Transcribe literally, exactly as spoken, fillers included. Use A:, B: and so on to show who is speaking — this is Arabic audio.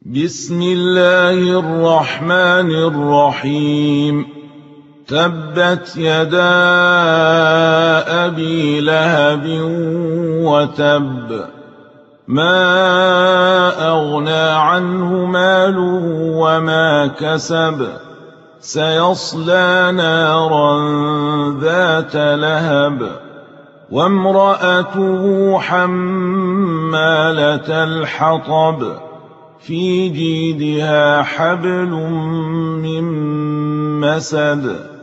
A: بسم الله الرحمن الرحيم. تبت يدا أبي لهب وتب، ما أغنى عنه ماله وما كسب، سيصلى نارا ذات لهب، وامرأته حمالة الحطب، في جيدها حبل من مسد.